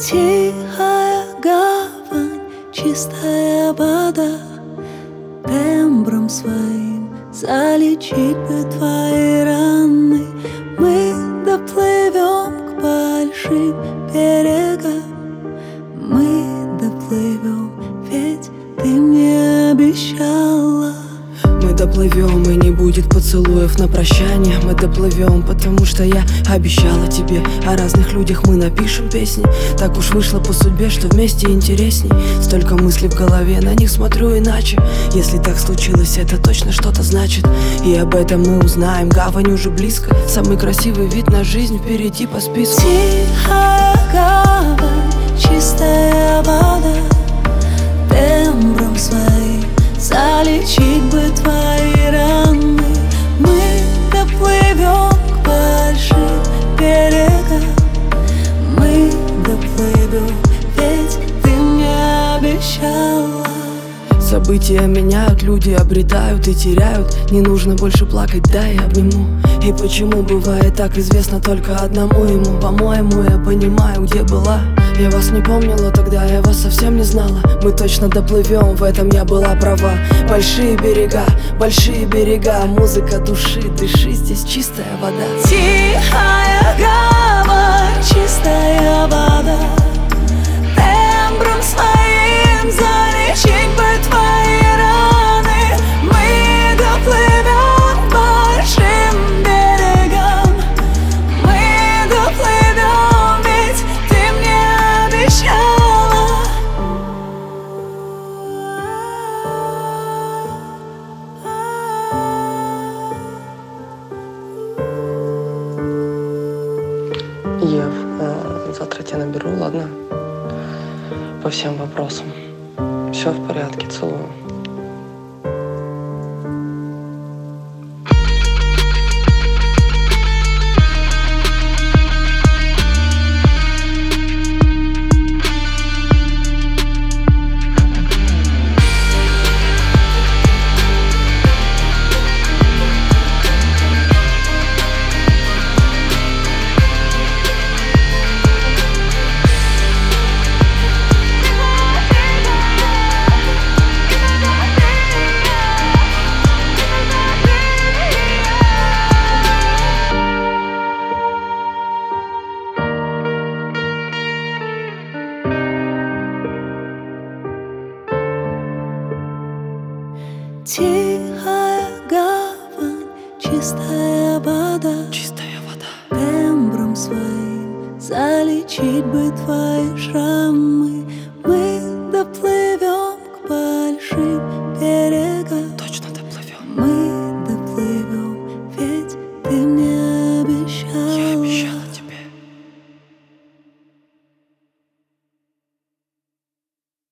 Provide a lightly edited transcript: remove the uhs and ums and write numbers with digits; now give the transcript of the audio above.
Тихая гавань, чистая вода, тембром своим залечить бы твои раны. Мы доплывем к большим берегам, мы доплывем, ведь ты мне обещала. Мы доплывем, и не будет поцелуев на прощание. Мы доплывем, потому что я обещала тебе. О разных людях мы напишем песни. Так уж вышло по судьбе, что вместе интересней. Столько мыслей в голове, на них смотрю иначе. Если так случилось, это точно что-то значит. И об этом мы узнаем, гавань уже близко. Самый красивый вид на жизнь впереди по списку. Тихая гавань, чистая вода, тембром своим залечить бы твои раны. Мы доплывем к большим берегам, мы доплывем, ведь ты мне обещала. События меняют, люди обретают и теряют. Не нужно больше плакать, дай обниму. И почему бывает так, известно только одному ему. По-моему, я понимаю, где была. Я вас не помнила тогда, я вас совсем не знала. Мы точно доплывем, в этом я была права. Большие берега, музыка души, дыши, здесь чистая вода. Тихая гавань, чистая вода, тембром своим залечить бы твои раны. Мы доплывем к большим берегам, мы доплывем, ведь ты мне обещала. Ев, завтра тебя наберу, ладно? По всем вопросам. Все в порядке, целую. Тихая гавань, чистая вода, тембром своим залечить бы твои шрамы.